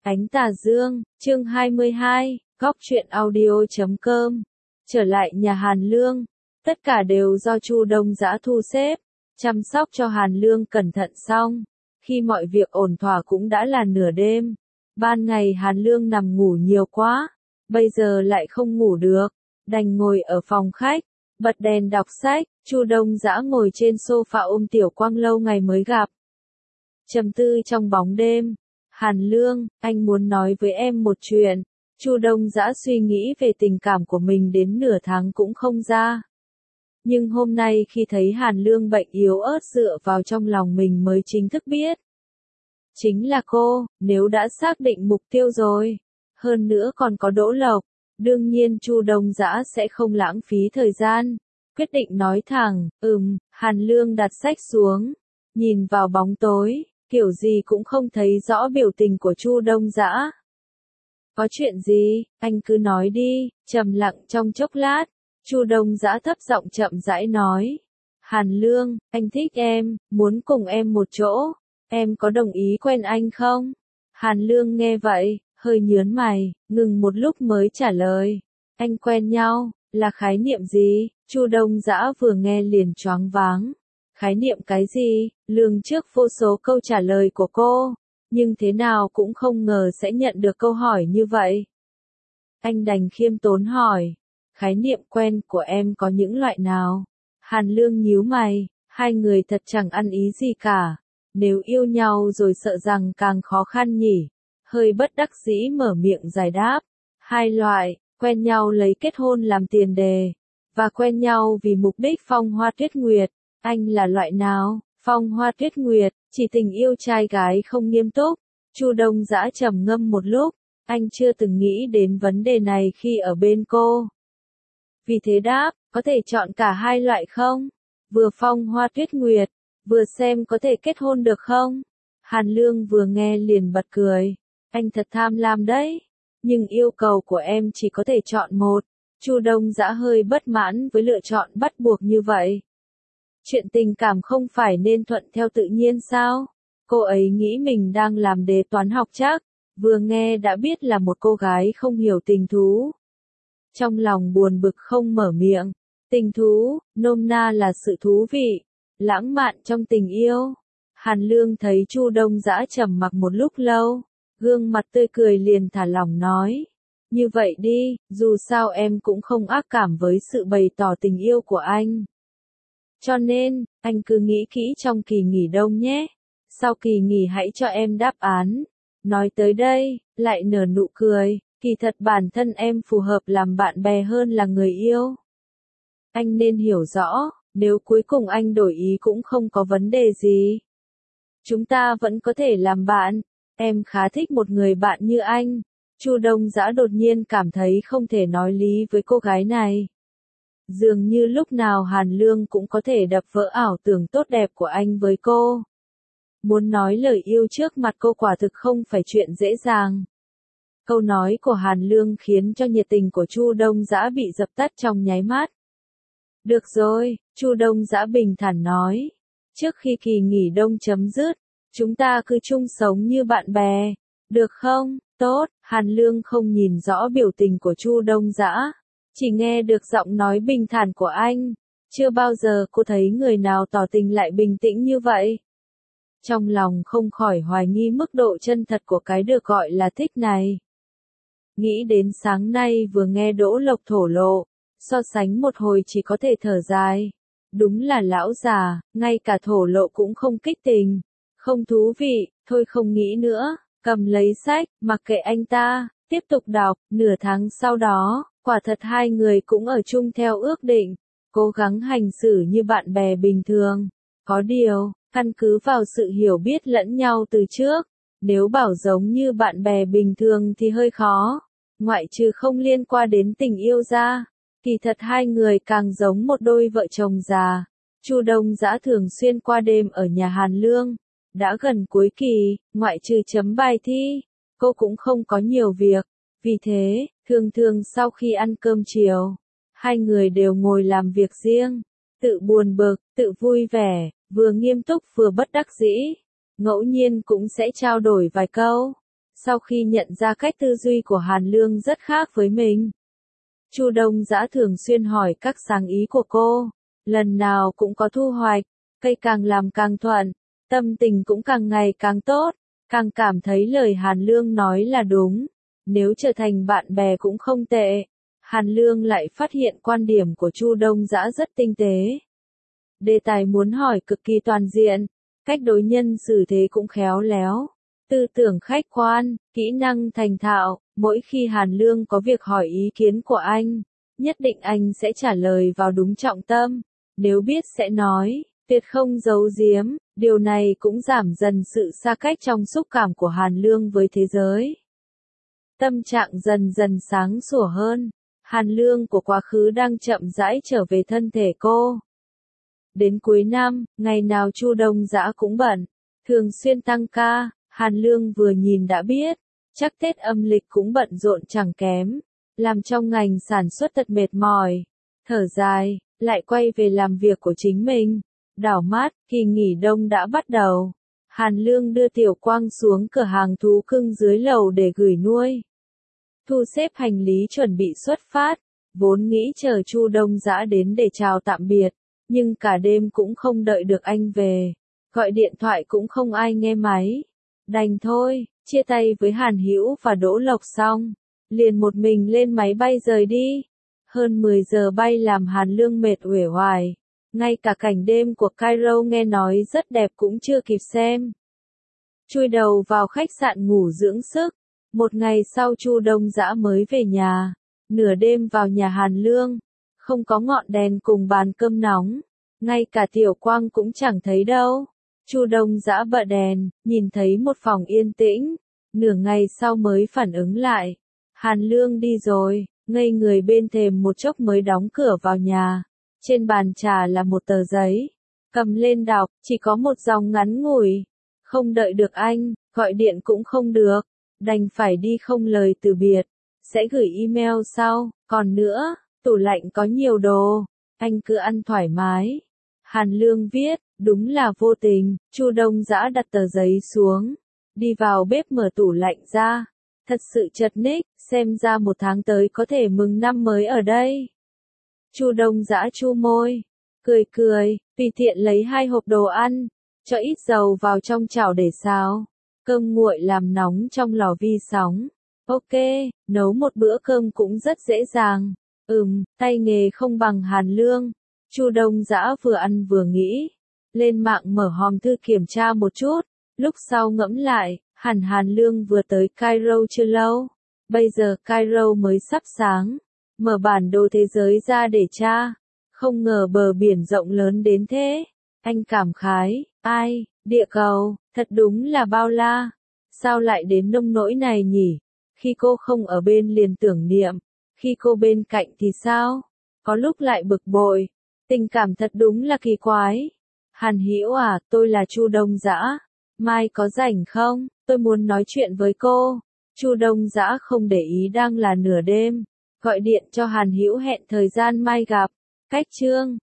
Ánh tà dương, chương 22, góc truyện audio.com. Trở lại nhà Hàn Lương, tất cả đều do Chu Đông Dã thu xếp, chăm sóc cho Hàn Lương cẩn thận xong. Khi mọi việc ổn thỏa cũng đã là nửa đêm. Ban ngày Hàn Lương nằm ngủ nhiều quá, bây giờ lại không ngủ được, đành ngồi ở phòng khách, bật đèn đọc sách. Chu Đông Dã ngồi trên sofa ôm Tiểu Quang lâu ngày mới gặp. Trầm tư trong bóng đêm. Hàn Lương, anh muốn nói với em một chuyện. Chu Đông Dã suy nghĩ về tình cảm của mình đến nửa tháng cũng không ra. Nhưng hôm nay khi thấy Hàn Lương bệnh yếu ớt dựa vào trong lòng mình mới chính thức biết. Chính là cô, nếu đã xác định mục tiêu rồi. Hơn nữa còn có Đỗ Lộc. Đương nhiên Chu Đông Dã sẽ không lãng phí thời gian. Quyết định nói thẳng, Hàn Lương đặt sách xuống. Nhìn vào bóng tối. Kiểu gì cũng không thấy rõ biểu tình của Chu Đông Dã. Có chuyện gì, anh cứ nói đi. Trầm lặng trong chốc lát, Chu Đông Dã thấp giọng chậm rãi nói. Hàn Lương, anh thích em, muốn cùng em một chỗ. Em có đồng ý quen anh không? Hàn Lương nghe vậy, hơi nhướng mày, ngừng một lúc mới trả lời. Anh quen nhau, là khái niệm gì? Chu Đông Dã vừa nghe liền choáng váng. Khái niệm cái gì? Lường trước vô số câu trả lời của cô, nhưng thế nào cũng không ngờ sẽ nhận được câu hỏi như vậy. Anh đành khiêm tốn hỏi, khái niệm quen của em có những loại nào? Hàn Lương nhíu mày, hai người thật chẳng ăn ý gì cả. Nếu yêu nhau rồi sợ rằng càng khó khăn nhỉ. Hơi bất đắc dĩ mở miệng giải đáp. Hai loại, quen nhau lấy kết hôn làm tiền đề, và quen nhau vì mục đích phong hoa tuyết nguyệt. Anh là loại nào? Phong hoa tuyết nguyệt, chỉ tình yêu trai gái không nghiêm túc. Chu Đông Dã trầm ngâm một lúc, anh chưa từng nghĩ đến vấn đề này khi ở bên cô. Vì thế đáp, có thể chọn cả hai loại không? Vừa phong hoa tuyết nguyệt, vừa xem có thể kết hôn được không? Hàn Lương vừa nghe liền bật cười. Anh thật tham lam đấy. Nhưng yêu cầu của em chỉ có thể chọn một. Chu Đông Dã hơi bất mãn với lựa chọn bắt buộc như vậy. Chuyện tình cảm không phải nên thuận theo tự nhiên sao? Cô ấy nghĩ mình đang làm đề toán học chắc, vừa nghe đã biết là một cô gái không hiểu tình thú. Trong lòng buồn bực không mở miệng. Tình thú, nôm na là sự thú vị, lãng mạn trong tình yêu. Hàn Lương thấy Chu Đông Dã trầm mặc một lúc lâu, gương mặt tươi cười liền thả lỏng nói. Như vậy đi, dù sao em cũng không ác cảm với sự bày tỏ tình yêu của anh. Cho nên, anh cứ nghĩ kỹ trong kỳ nghỉ đông nhé. Sau kỳ nghỉ hãy cho em đáp án. Nói tới đây, lại nở nụ cười. Kỳ thật bản thân em phù hợp làm bạn bè hơn là người yêu. Anh nên hiểu rõ, nếu cuối cùng anh đổi ý cũng không có vấn đề gì. Chúng ta vẫn có thể làm bạn. Em khá thích một người bạn như anh. Chu Đông Dã đột nhiên cảm thấy không thể nói lý với cô gái này. Dường như lúc nào Hàn Lương cũng có thể đập vỡ ảo tưởng tốt đẹp của anh với cô. Muốn nói lời yêu trước mặt cô quả thực không phải chuyện dễ dàng. Câu nói của Hàn Lương khiến cho nhiệt tình của Chu Đông Dã bị dập tắt trong nháy mắt. Được rồi, Chu Đông Dã bình thản nói. Trước khi kỳ nghỉ đông chấm dứt, chúng ta cứ chung sống như bạn bè. Được không? Tốt, Hàn Lương không nhìn rõ biểu tình của Chu Đông Dã. Chỉ nghe được giọng nói bình thản của anh. Chưa bao giờ cô thấy người nào tỏ tình lại bình tĩnh như vậy. Trong lòng không khỏi hoài nghi mức độ chân thật của cái được gọi là thích này. Nghĩ đến sáng nay vừa nghe Đỗ Lộc thổ lộ, so sánh một hồi chỉ có thể thở dài. Đúng là lão già, ngay cả thổ lộ cũng không kích tình. Không thú vị, thôi không nghĩ nữa, cầm lấy sách, mặc kệ anh ta, tiếp tục đọc. Nửa tháng sau đó, quả thật hai người cũng ở chung theo ước định, cố gắng hành xử như bạn bè bình thường. Có điều, căn cứ vào sự hiểu biết lẫn nhau từ trước, nếu bảo giống như bạn bè bình thường thì hơi khó, ngoại trừ không liên quan đến tình yêu ra. Kỳ thật hai người càng giống một đôi vợ chồng già. Chu Đông Dã thường xuyên qua đêm ở nhà Hàn Lương. Đã gần cuối kỳ, ngoại trừ chấm bài thi, cô cũng không có nhiều việc. Vì thế, thường thường sau khi ăn cơm chiều, hai người đều ngồi làm việc riêng, tự buồn bực, tự vui vẻ, vừa nghiêm túc vừa bất đắc dĩ. Ngẫu nhiên cũng sẽ trao đổi vài câu. Sau khi nhận ra cách tư duy của Hàn Lương rất khác với mình, Chu Đông Dã thường xuyên hỏi các sáng ý của cô, lần nào cũng có thu hoạch, cây càng làm càng thuận, tâm tình cũng càng ngày càng tốt, càng cảm thấy lời Hàn Lương nói là đúng, nếu trở thành bạn bè cũng không tệ. Hàn Lương lại phát hiện quan điểm của Chu Đông Dã rất tinh tế. Đề tài muốn hỏi cực kỳ toàn diện, cách đối nhân xử thế cũng khéo léo, tư tưởng khách quan, kỹ năng thành thạo, mỗi khi Hàn Lương có việc hỏi ý kiến của anh, nhất định anh sẽ trả lời vào đúng trọng tâm, nếu biết sẽ nói, tuyệt không giấu giếm, điều này cũng giảm dần sự xa cách trong xúc cảm của Hàn Lương với thế giới. Tâm trạng dần dần sáng sủa hơn, Hàn Lương của quá khứ đang chậm rãi trở về thân thể cô. Đến cuối năm, ngày nào Chu Đông Dã cũng bận, thường xuyên tăng ca, Hàn Lương vừa nhìn đã biết, chắc Tết âm lịch cũng bận rộn chẳng kém, làm trong ngành sản xuất thật mệt mỏi, thở dài, lại quay về làm việc của chính mình. Đảo mắt, kỳ nghỉ đông đã bắt đầu. Hàn Lương đưa Tiểu Quang xuống cửa hàng thú cưng dưới lầu để gửi nuôi. Thu xếp hành lý chuẩn bị xuất phát, vốn nghĩ chờ Chu Đông Dã đến để chào tạm biệt, nhưng cả đêm cũng không đợi được anh về, gọi điện thoại cũng không ai nghe máy. Đành thôi, chia tay với Hàn Hữu và Đỗ Lộc xong, liền một mình lên máy bay rời đi. Hơn 10 giờ bay làm Hàn Lương mệt uể oải, ngay cả cảnh đêm của Cairo nghe nói rất đẹp cũng chưa kịp xem. Chui đầu vào khách sạn ngủ dưỡng sức, một ngày sau Chu Đông Dã mới về nhà, nửa đêm vào nhà Hàn Lương, không có ngọn đèn cùng bàn cơm nóng, ngay cả Tiểu Quang cũng chẳng thấy đâu. Chu Đông Dã bật đèn, nhìn thấy một phòng yên tĩnh, nửa ngày sau mới phản ứng lại. Hàn Lương đi rồi, ngây người bên thềm một chốc mới đóng cửa vào nhà. Trên bàn trà là một tờ giấy, cầm lên đọc, chỉ có một dòng ngắn ngủi. Không đợi được anh, gọi điện cũng không được, đành phải đi không lời từ biệt, sẽ gửi email sau, còn nữa, tủ lạnh có nhiều đồ, anh cứ ăn thoải mái. Hàn Lương viết, đúng là vô tình. Chu Đông Dã đặt tờ giấy xuống, đi vào bếp mở tủ lạnh ra, thật sự chật ních, xem ra một tháng tới có thể mừng năm mới ở đây. Chu Đông Dã chu môi, cười cười, tùy tiện lấy 2 hộp đồ ăn, cho ít dầu vào trong chảo để xào, cơm nguội làm nóng trong lò vi sóng. Ok, nấu một bữa cơm cũng rất dễ dàng. Tay nghề không bằng Hàn Lương. Chu Đông Dã vừa ăn vừa nghĩ, lên mạng mở hòm thư kiểm tra một chút, lúc sau ngẫm lại, Hàn Lương vừa tới Cairo chưa lâu, bây giờ Cairo mới sắp sáng, mở bản đồ thế giới ra để tra, không ngờ bờ biển rộng lớn đến thế. Anh cảm khái, ai, địa cầu, thật đúng là bao la, sao lại đến nông nỗi này nhỉ? Khi cô không ở bên liền tưởng niệm, khi cô bên cạnh thì sao? Có lúc lại bực bội, tình cảm thật đúng là kỳ quái. Hàn Hữu à, tôi là Chu Đông Dã, mai có rảnh không? Tôi muốn nói chuyện với cô. Chu Đông Dã không để ý đang là nửa đêm, gọi điện cho Hàn Hữu hẹn thời gian mai gặp. Cách chương